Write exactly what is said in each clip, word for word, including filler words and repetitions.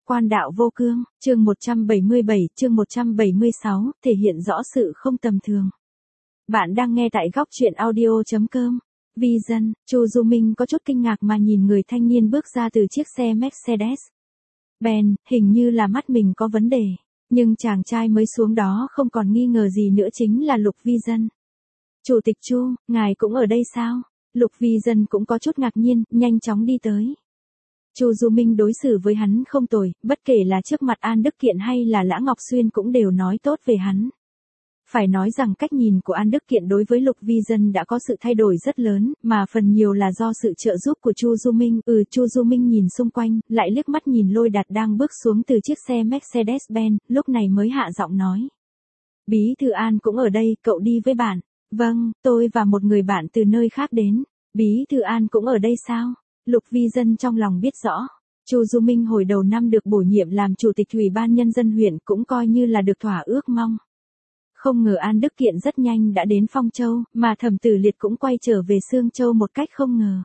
Quan đạo vô cương, chương một trăm bảy mươi bảy, chương một trăm bảy mươi sáu, thể hiện rõ sự không tầm thường. Bạn đang nghe tại góc truyện audio chấm com. Vision, Chu Du Minh có chút kinh ngạc mà nhìn người thanh niên bước ra từ chiếc xe Mercedes Benz, hình như là mắt mình có vấn đề. Nhưng chàng trai mới xuống đó không còn nghi ngờ gì nữa, chính là Lục Vision. Chủ tịch Chu, ngài cũng ở đây sao? Lục Vision cũng có chút ngạc nhiên, nhanh chóng đi tới. Chu Du Minh đối xử với hắn không tồi, bất kể là trước mặt An Đức Kiện hay là Lã Ngọc Xuyên cũng đều nói tốt về hắn. Phải nói rằng cách nhìn của An Đức Kiện đối với Lục Vision đã có sự thay đổi rất lớn, mà phần nhiều là do sự trợ giúp của Chu Du Minh. Ừ, Chu Du Minh nhìn xung quanh, lại liếc mắt nhìn Lôi Đạt đang bước xuống từ chiếc xe Mercedes-Benz, lúc này mới hạ giọng nói. Bí thư An cũng ở đây, cậu đi với bạn. Vâng, tôi và một người bạn từ nơi khác đến. Bí thư An cũng ở đây sao? Lục Vision trong lòng biết rõ. Chu Du Minh hồi đầu năm được bổ nhiệm làm chủ tịch Ủy ban Nhân dân huyện, cũng coi như là được thỏa ước mong. Không ngờ An Đức Kiện rất nhanh đã đến Phong Châu, mà Thẩm Tử Liệt cũng quay trở về Sương Châu một cách không ngờ.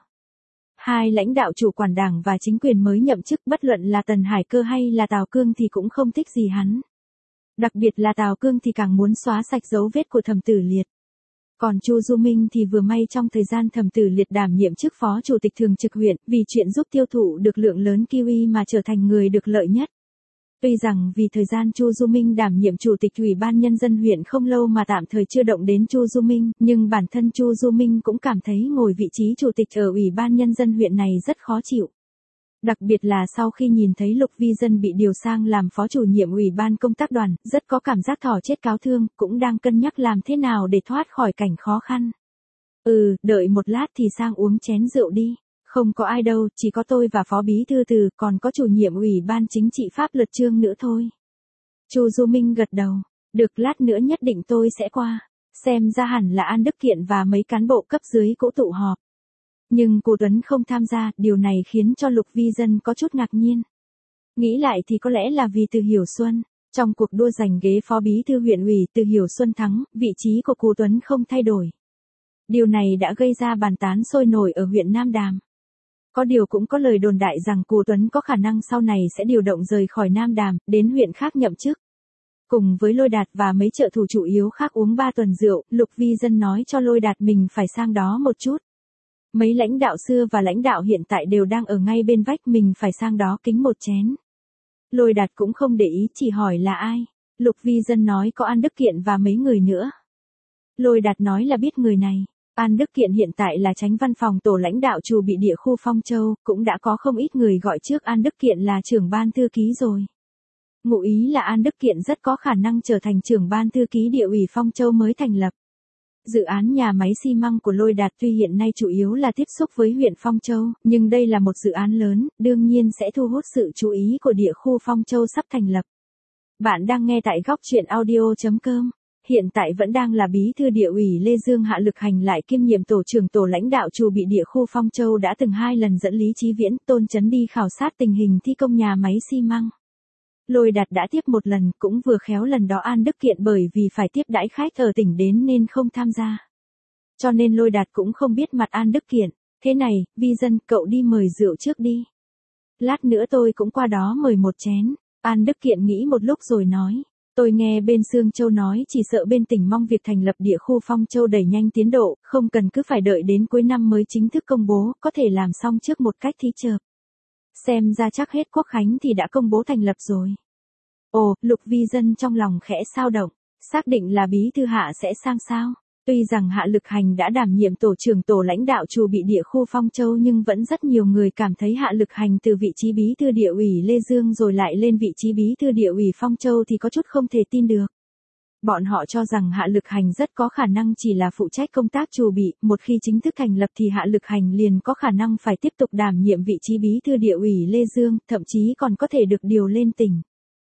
Hai lãnh đạo chủ quản đảng và chính quyền mới nhậm chức, bất luận là Tần Hải Cơ hay là Tào Cương thì cũng không thích gì hắn. Đặc biệt là Tào Cương thì càng muốn xóa sạch dấu vết của Thẩm Tử Liệt. Còn Chu Du Minh thì vừa may trong thời gian Thẩm Tử Liệt đảm nhiệm chức phó chủ tịch thường trực huyện, vì chuyện giúp tiêu thụ được lượng lớn kiwi mà trở thành người được lợi nhất. Tuy rằng vì thời gian Chu Du Minh đảm nhiệm chủ tịch Ủy ban Nhân dân huyện không lâu mà tạm thời chưa động đến Chu Du Minh, nhưng bản thân Chu Du Minh cũng cảm thấy ngồi vị trí chủ tịch ở Ủy ban Nhân dân huyện này rất khó chịu. Đặc biệt là sau khi nhìn thấy Lục Vision bị điều sang làm phó chủ nhiệm Ủy ban công tác đoàn, rất có cảm giác thỏ chết cáo thương, cũng đang cân nhắc làm thế nào để thoát khỏi cảnh khó khăn. Ừ, đợi một lát thì sang uống chén rượu đi. Không có ai đâu, chỉ có tôi và phó bí thư Từ, còn có chủ nhiệm Ủy ban chính trị pháp luật Trương nữa thôi. Chu Du Minh gật đầu. Được, lát nữa nhất định tôi sẽ qua. Xem ra hẳn là An Đức Kiện và mấy cán bộ cấp dưới cũ tụ họp. Nhưng Cố Tuấn không tham gia, điều này khiến cho Lục Vision có chút ngạc nhiên. Nghĩ lại thì có lẽ là vì Từ Hiểu Xuân. Trong cuộc đua giành ghế phó bí thư huyện ủy, Từ Hiểu Xuân thắng, vị trí của Cố Tuấn không thay đổi. Điều này đã gây ra bàn tán sôi nổi ở huyện Nam Đàm. Có điều cũng có lời đồn đại rằng Cố Tuấn có khả năng sau này sẽ điều động rời khỏi Nam Đàm, đến huyện khác nhậm chức. Cùng với Lôi Đạt và mấy trợ thủ chủ yếu khác uống ba tuần rượu, Lục Vision nói cho Lôi Đạt mình phải sang đó một chút. Mấy lãnh đạo xưa và lãnh đạo hiện tại đều đang ở ngay bên vách, mình phải sang đó kính một chén. Lôi Đạt cũng không để ý, chỉ hỏi là ai. Lục Vision nói có An Đức Kiện và mấy người nữa. Lôi Đạt nói là biết người này. An Đức Kiện hiện tại là chánh văn phòng tổ lãnh đạo chủ bị địa khu Phong Châu, cũng đã có không ít người gọi trước An Đức Kiện là trưởng ban thư ký rồi. Ngụ ý là An Đức Kiện rất có khả năng trở thành trưởng ban thư ký địa ủy Phong Châu mới thành lập. Dự án nhà máy xi măng của Lôi Đạt tuy hiện nay chủ yếu là tiếp xúc với huyện Phong Châu, nhưng đây là một dự án lớn, đương nhiên sẽ thu hút sự chú ý của địa khu Phong Châu sắp thành lập. Bạn đang nghe tại góc truyện audio chấm com. Hiện tại vẫn đang là bí thư địa ủy Lê Dương Hạ Lực Hành lại kiêm nhiệm tổ trưởng tổ lãnh đạo chủ bị địa khu Phong Châu đã từng hai lần dẫn Lý Chí Viễn, Tôn Chấn đi khảo sát tình hình thi công nhà máy xi măng. Lôi Đạt đã tiếp một lần, cũng vừa khéo lần đó An Đức Kiện bởi vì phải tiếp đãi khách ở tỉnh đến nên không tham gia. Cho nên Lôi Đạt cũng không biết mặt An Đức Kiện. Thế này, Vision, cậu đi mời rượu trước đi. Lát nữa tôi cũng qua đó mời một chén. An Đức Kiện nghĩ một lúc rồi nói. Tôi nghe bên Sương Châu nói chỉ sợ bên tỉnh mong việc thành lập địa khu Phong Châu đẩy nhanh tiến độ, không cần cứ phải đợi đến cuối năm mới chính thức công bố, có thể làm xong trước một cách thí chợp. Xem ra chắc hết Quốc khánh thì đã công bố thành lập rồi. Ồ, Lục Vision trong lòng khẽ xao động, xác định là bí thư Hạ sẽ sang sao. Tuy rằng Hạ Lực Hành đã đảm nhiệm tổ trưởng tổ lãnh đạo chủ bị địa khu Phong Châu, nhưng vẫn rất nhiều người cảm thấy Hạ Lực Hành từ vị trí bí thư địa ủy Lê Dương rồi lại lên vị trí bí thư địa ủy Phong Châu thì có chút không thể tin được. Bọn họ cho rằng Hạ Lực Hành rất có khả năng chỉ là phụ trách công tác chủ bị, một khi chính thức thành lập thì Hạ Lực Hành liền có khả năng phải tiếp tục đảm nhiệm vị trí bí thư địa ủy Lê Dương, thậm chí còn có thể được điều lên tỉnh.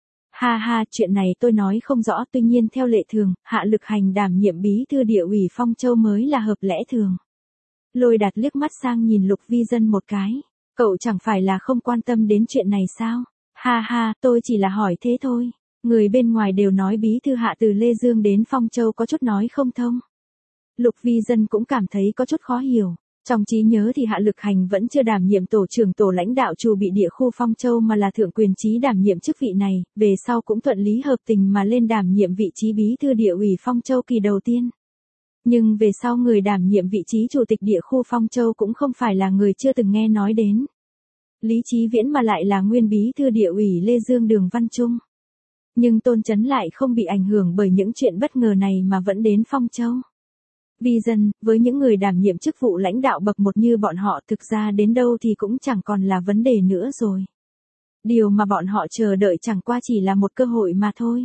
Ha ha, chuyện này tôi nói không rõ, tuy nhiên theo lệ thường, Hạ Lực Hành đảm nhiệm bí thư địa ủy Phong Châu mới là hợp lẽ thường. Lôi Đạt liếc mắt sang nhìn Lục Vision một cái. Cậu chẳng phải là không quan tâm đến chuyện này sao? Ha ha, tôi chỉ là hỏi thế thôi. Người bên ngoài đều nói bí thư Hạ từ Lê Dương đến Phong Châu có chút nói không thông. Lục Vision cũng cảm thấy có chút khó hiểu. Trong trí nhớ thì Hạ Lực Hành vẫn chưa đảm nhiệm tổ trưởng tổ lãnh đạo Trù Bị địa khu Phong Châu mà là thượng quyền trí đảm nhiệm chức vị này, về sau cũng thuận lý hợp tình mà lên đảm nhiệm vị trí bí thư địa ủy Phong Châu kỳ đầu tiên. Nhưng về sau người đảm nhiệm vị trí chủ tịch địa khu Phong Châu cũng không phải là người chưa từng nghe nói đến. Lý Chí Viễn mà lại là nguyên bí thư địa ủy Lê Dương Đường Văn Trung. Nhưng Tôn Chấn lại không bị ảnh hưởng bởi những chuyện bất ngờ này mà vẫn đến Phong Châu. Vì dân, với những người đảm nhiệm chức vụ lãnh đạo bậc một như bọn họ thực ra đến đâu thì cũng chẳng còn là vấn đề nữa rồi. Điều mà bọn họ chờ đợi chẳng qua chỉ là một cơ hội mà thôi.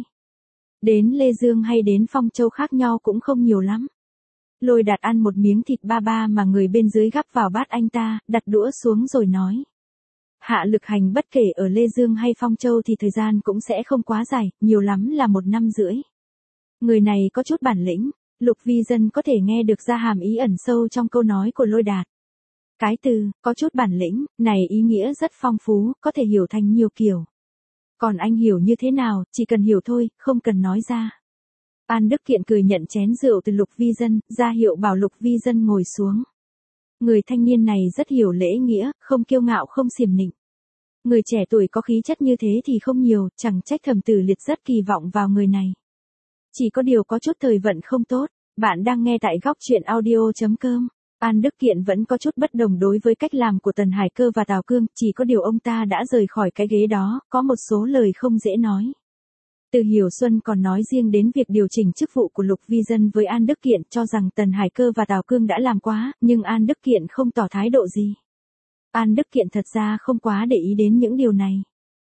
Đến Lê Dương hay đến Phong Châu khác nhau cũng không nhiều lắm. Lôi Đạt ăn một miếng thịt ba ba mà người bên dưới gắp vào bát anh ta, đặt đũa xuống rồi nói. Hạ Lực Hành bất kể ở Lê Dương hay Phong Châu thì thời gian cũng sẽ không quá dài, nhiều lắm là một năm rưỡi. Người này có chút bản lĩnh, Lục Vi Dân có thể nghe được ra hàm ý ẩn sâu trong câu nói của Lôi Đạt. Cái từ, có chút bản lĩnh, này ý nghĩa rất phong phú, có thể hiểu thành nhiều kiểu. Còn anh hiểu như thế nào, chỉ cần hiểu thôi, không cần nói ra. An Đức Kiện cười nhận chén rượu từ Lục Vi Dân, ra hiệu bảo Lục Vi Dân ngồi xuống. Người thanh niên này rất hiểu lễ nghĩa, không kiêu ngạo không xiểm nịnh. Người trẻ tuổi có khí chất như thế thì không nhiều, chẳng trách Thẩm Tử Liệt rất kỳ vọng vào người này. Chỉ có điều có chút thời vận không tốt, bạn đang nghe tại góc truyện audio chấm com. An Đức Kiện vẫn có chút bất đồng đối với cách làm của Tần Hải Cơ và Tào Cương, chỉ có điều ông ta đã rời khỏi cái ghế đó, có một số lời không dễ nói. Từ Hiểu Xuân còn nói riêng đến việc điều chỉnh chức vụ của Lục Vi Dân với An Đức Kiện cho rằng Tần Hải Cơ và Tào Cương đã làm quá, nhưng An Đức Kiện không tỏ thái độ gì. An Đức Kiện thật ra không quá để ý đến những điều này.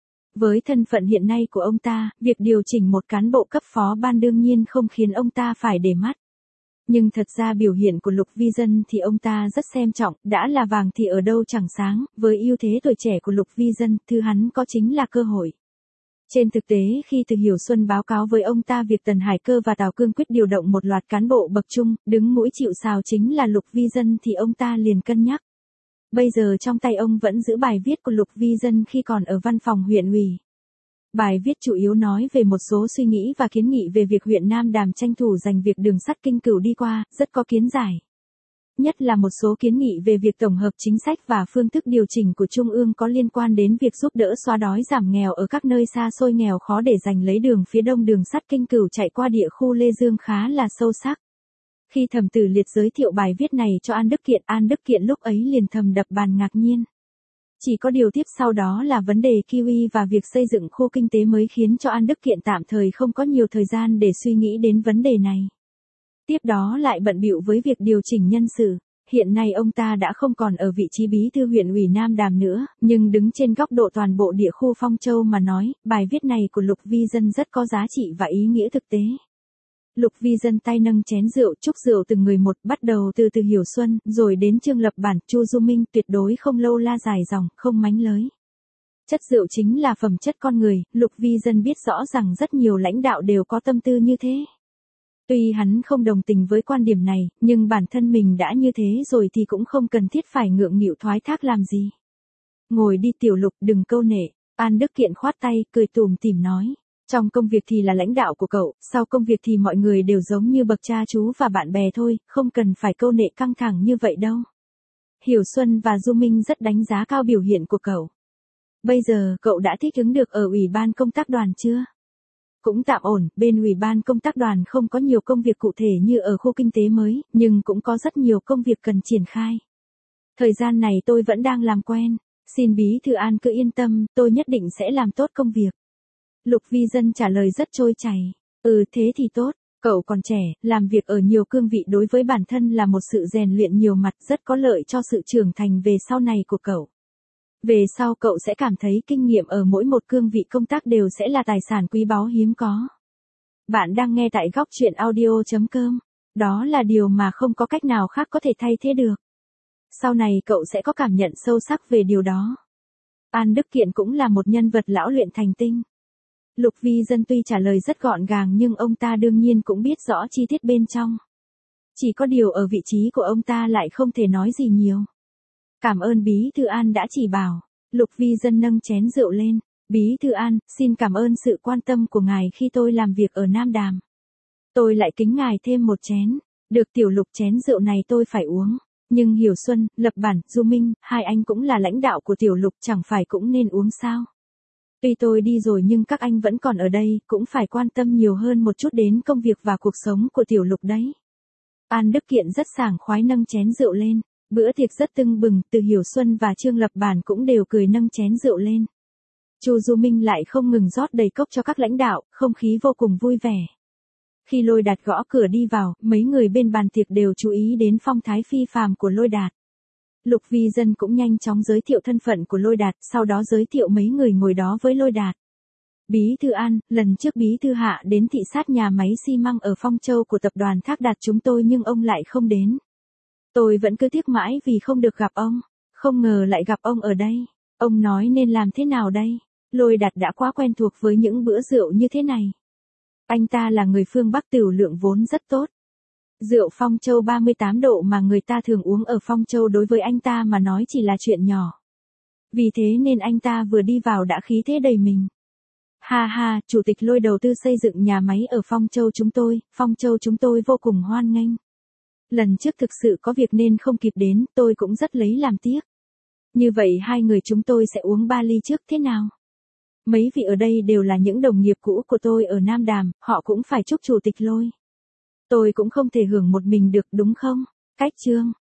Với thân phận hiện nay của ông ta, việc điều chỉnh một cán bộ cấp phó ban đương nhiên không khiến ông ta phải để mắt. Nhưng thật ra biểu hiện của Lục Vi Dân thì ông ta rất xem trọng, đã là vàng thì ở đâu chẳng sáng, với ưu thế tuổi trẻ của Lục Vi Dân, thứ hắn có chính là cơ hội. Trên thực tế khi Từ Hiểu Xuân báo cáo với ông ta việc Tần Hải Cơ và Tào Cương quyết điều động một loạt cán bộ bậc trung, đứng mũi chịu sào chính là Lục Vi Dân thì ông ta liền cân nhắc. Bây giờ trong tay ông vẫn giữ bài viết của Lục Vi Dân khi còn ở văn phòng huyện ủy. Bài viết chủ yếu nói về một số suy nghĩ và kiến nghị về việc huyện Nam Đàm tranh thủ giành việc đường sắt Kinh Cửu đi qua, rất có kiến giải. Nhất là một số kiến nghị về việc tổng hợp chính sách và phương thức điều chỉnh của Trung ương có liên quan đến việc giúp đỡ xóa đói giảm nghèo ở các nơi xa xôi nghèo khó để giành lấy đường phía đông đường sắt Kinh Cửu chạy qua địa khu Lê Dương khá là sâu sắc. Khi Thẩm Tử Liệt giới thiệu bài viết này cho An Đức Kiện, An Đức Kiện lúc ấy liền thầm đập bàn ngạc nhiên. Chỉ có điều tiếp sau đó là vấn đề Kiwi và việc xây dựng khu kinh tế mới khiến cho An Đức Kiện tạm thời không có nhiều thời gian để suy nghĩ đến vấn đề này. Tiếp đó lại bận bịu với việc điều chỉnh nhân sự. Hiện nay ông ta đã không còn ở vị trí bí thư huyện ủy Nam Đàm nữa, nhưng đứng trên góc độ toàn bộ địa khu Phong Châu mà nói, bài viết này của Lục Vi Dân rất có giá trị và ý nghĩa thực tế. Lục Vi Dân tay nâng chén rượu chúc rượu từng người một, bắt đầu từ Từ Hiểu Xuân, rồi đến Trương Lập Bản, Chu Du Minh, tuyệt đối không lâu la dài dòng, không mánh lới. Chất rượu chính là phẩm chất con người, Lục Vi Dân biết rõ rằng rất nhiều lãnh đạo đều có tâm tư như thế. Tuy hắn không đồng tình với quan điểm này, nhưng bản thân mình đã như thế rồi thì cũng không cần thiết phải ngượng nghịu thoái thác làm gì. Ngồi đi Tiểu Lục, đừng câu nệ. An Đức Kiện khoát tay, cười tủm tỉm nói. Trong công việc thì là lãnh đạo của cậu, sau công việc thì mọi người đều giống như bậc cha chú và bạn bè thôi, không cần phải câu nệ căng thẳng như vậy đâu. Hiểu Xuân và Du Minh rất đánh giá cao biểu hiện của cậu. Bây giờ cậu đã thích ứng được ở Ủy ban công tác đoàn chưa? Cũng tạm ổn, bên Ủy ban công tác đoàn không có nhiều công việc cụ thể như ở khu kinh tế mới, nhưng cũng có rất nhiều công việc cần triển khai. Thời gian này tôi vẫn đang làm quen, xin Bí thư An cứ yên tâm, tôi nhất định sẽ làm tốt công việc. Lục Vi Dân trả lời rất trôi chảy. Ừ thế thì tốt, cậu còn trẻ, làm việc ở nhiều cương vị đối với bản thân là một sự rèn luyện nhiều mặt rất có lợi cho sự trưởng thành về sau này của cậu. Về sau cậu sẽ cảm thấy kinh nghiệm ở mỗi một cương vị công tác đều sẽ là tài sản quý báu hiếm có. Bạn đang nghe tại góc truyện audio chấm com. Đó là điều mà không có cách nào khác có thể thay thế được. Sau này cậu sẽ có cảm nhận sâu sắc về điều đó. An Đức Kiện cũng là một nhân vật lão luyện thành tinh. Lục Vi Dân tuy trả lời rất gọn gàng nhưng ông ta đương nhiên cũng biết rõ chi tiết bên trong. Chỉ có điều ở vị trí của ông ta lại không thể nói gì nhiều. Cảm ơn Bí thư An đã chỉ bảo. Lục Vi Dân nâng chén rượu lên. Bí thư An, xin cảm ơn sự quan tâm của ngài khi tôi làm việc ở Nam Đàm. Tôi lại kính ngài thêm một chén. Được Tiểu Lục, chén rượu này tôi phải uống. Nhưng Hiểu Xuân, Lập Bản, Du Minh, hai anh cũng là lãnh đạo của Tiểu Lục, chẳng phải cũng nên uống sao? Tuy tôi đi rồi nhưng các anh vẫn còn ở đây, cũng phải quan tâm nhiều hơn một chút đến công việc và cuộc sống của Tiểu Lục đấy. An Đức Kiện rất sảng khoái nâng chén rượu lên. Bữa tiệc rất tưng bừng, từ Hiểu Xuân và Trương Lập Bản cũng đều cười nâng chén rượu lên. Chu Du Minh lại không ngừng rót đầy cốc cho các lãnh đạo, không khí vô cùng vui vẻ. Khi Lôi Đạt gõ cửa đi vào, mấy người bên bàn tiệc đều chú ý đến phong thái phi phàm của Lôi Đạt. Lục Vi Dân cũng nhanh chóng giới thiệu thân phận của Lôi Đạt, sau đó giới thiệu mấy người ngồi đó với Lôi Đạt. Bí thư An, lần trước Bí thư Hạ đến thị sát nhà máy xi măng ở Phong Châu của tập đoàn Thác Đạt chúng tôi nhưng ông lại không đến. Tôi vẫn cứ tiếc mãi vì không được gặp ông, không ngờ lại gặp ông ở đây. Ông nói nên làm thế nào đây? Lôi Đạt đã quá quen thuộc với những bữa rượu như thế này. Anh ta là người phương Bắc, tiểu lượng vốn rất tốt. Rượu Phong Châu ba mươi tám độ mà người ta thường uống ở Phong Châu đối với anh ta mà nói chỉ là chuyện nhỏ. Vì thế nên anh ta vừa đi vào đã khí thế đầy mình. Ha ha, chủ tịch Lôi đầu tư xây dựng nhà máy ở Phong Châu chúng tôi, Phong Châu chúng tôi vô cùng hoan nghênh. Lần trước thực sự có việc nên không kịp đến, tôi cũng rất lấy làm tiếc. Như vậy hai người chúng tôi sẽ uống ba ly trước thế nào? Mấy vị ở đây đều là những đồng nghiệp cũ của tôi ở Nam Đàm, họ cũng phải chúc chủ tịch Lôi. Tôi cũng không thể hưởng một mình được đúng không? Cách Trương.